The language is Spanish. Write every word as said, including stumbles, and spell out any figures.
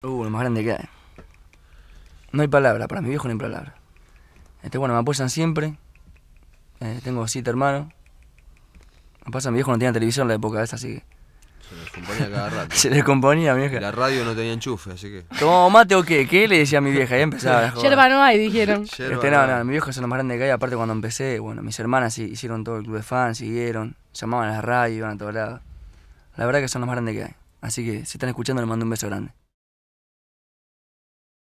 Uh, lo más grande que hay. No hay palabra, para mi viejo no hay palabra. Este, bueno, me apoyan siempre. Eh, tengo siete hermanos. Me pasa, mi viejo no tenía televisión en la época esa, así que Se les componía cada rato. se le componía a mi Y vieja. la radio no tenía enchufe, así que. ¿Tomamos mate o qué? ¿Qué? Le decía a mi vieja, y empezaba la joda. Yerba no hay, dijeron. Yerba Este, no, no. no, mi viejo es lo más grande que hay. Aparte, cuando empecé, bueno, mis hermanas sí, hicieron todo el club de fans, siguieron, llamaban a la radio, iban a todos lados. La verdad que son los más grandes que hay. Así que si están escuchando, les mando un beso grande.